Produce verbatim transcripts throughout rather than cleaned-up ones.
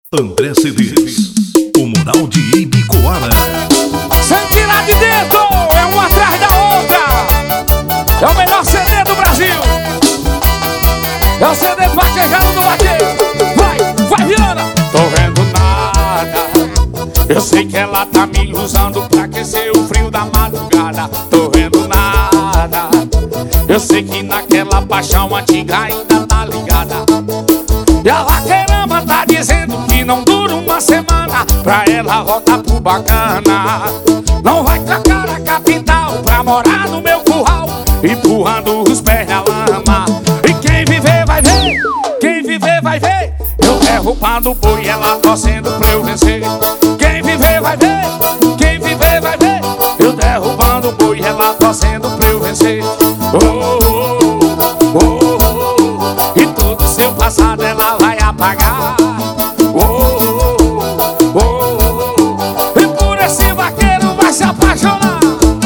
André C Ds, o mural de Ibicoara. Sem tirar de dentro, é uma atrás da outra. É o melhor C D do Brasil. É o C D do vaquejado do vaqueiro. Vai, vai, Viana. Tô vendo nada. Eu sei que ela tá me usando pra aquecer o frio da madrugada. Tô vendo nada. Eu sei que naquela paixão antiga ainda tá ligada. E a vaqueirama tá dizendo que não dura uma semana pra ela voltar pro bacana. Não vai trocar a capital pra morar no meu curral, empurrando os pés na lama. E quem viver vai ver, quem viver vai ver. Eu derrubando o boi e ela torcendo pra eu vencer. Quem viver vai ver, quem viver vai ver. Eu derrubando o boi e ela torcendo pra eu vencer. Oh, oh, oh, oh, oh. E todo o seu passado ela vai apagar. Oh, oh, oh, oh. E por esse vaqueiro vai se apaixonar.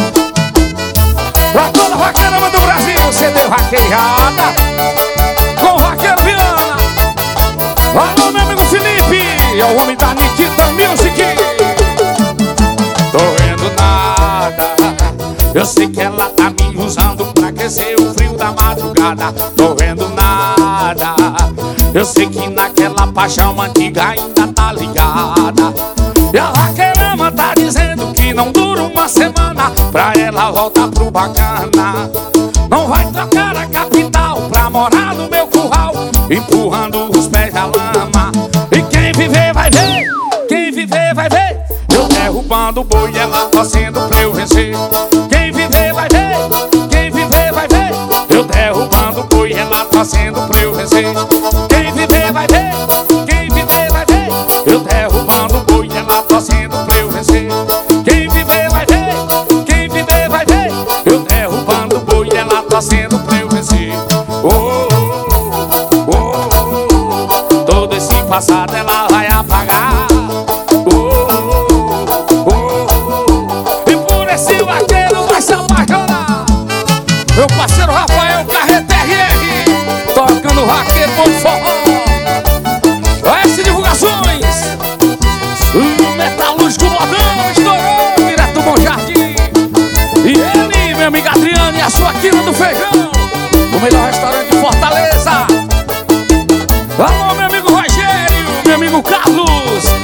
Pra toda vaqueirama do Brasil, C D Vaquejada com o vaqueiro Viana. Alô, meu amigo Felipe, é o homem da Nikita Music. Tô vendo nada. Eu sei que ela tá me usando pra aquecer o frio da madrugada. Tô vendo nada. Eu sei que naquela paixão antiga ainda tá ligada. E a vaqueirama tá dizendo que não dura uma semana pra ela voltar pro bacana. Não vai trocar a capital pra morar no meu curral, empurrando os pés na lama. E quem viver vai ver, quem viver vai ver. Eu derrubando o boi e ela torcendo pra eu vencer. Quem viver vai ver, quem viver vai ver. Eu derrubando o boi e ela torcendo pra eu vencer. Quem viver vai ver, quem viver vai ver. Eu derrubando o boi e ela torcendo pra eu vencer. Quem viver vai ver, quem viver vai ver. Eu derrubando o boi e ela torcendo pra eu vencer. Oh, oh, oh, oh. Todo esse passado ela vai apagar. Oh, oh, oh. E por esse vaqueiro vai se apaixonar. Meu parceiro Rafael Carreta R R, tocando vaqueiro com forró. S Divulgações, o metalúrgico modão estourou direto do Bom Jardim. E ele, meu amigo Adriano, e a sua quina do feijão, o melhor restaurante de Fortaleza. Alô, meu amigo Rogério, meu amigo Carlos,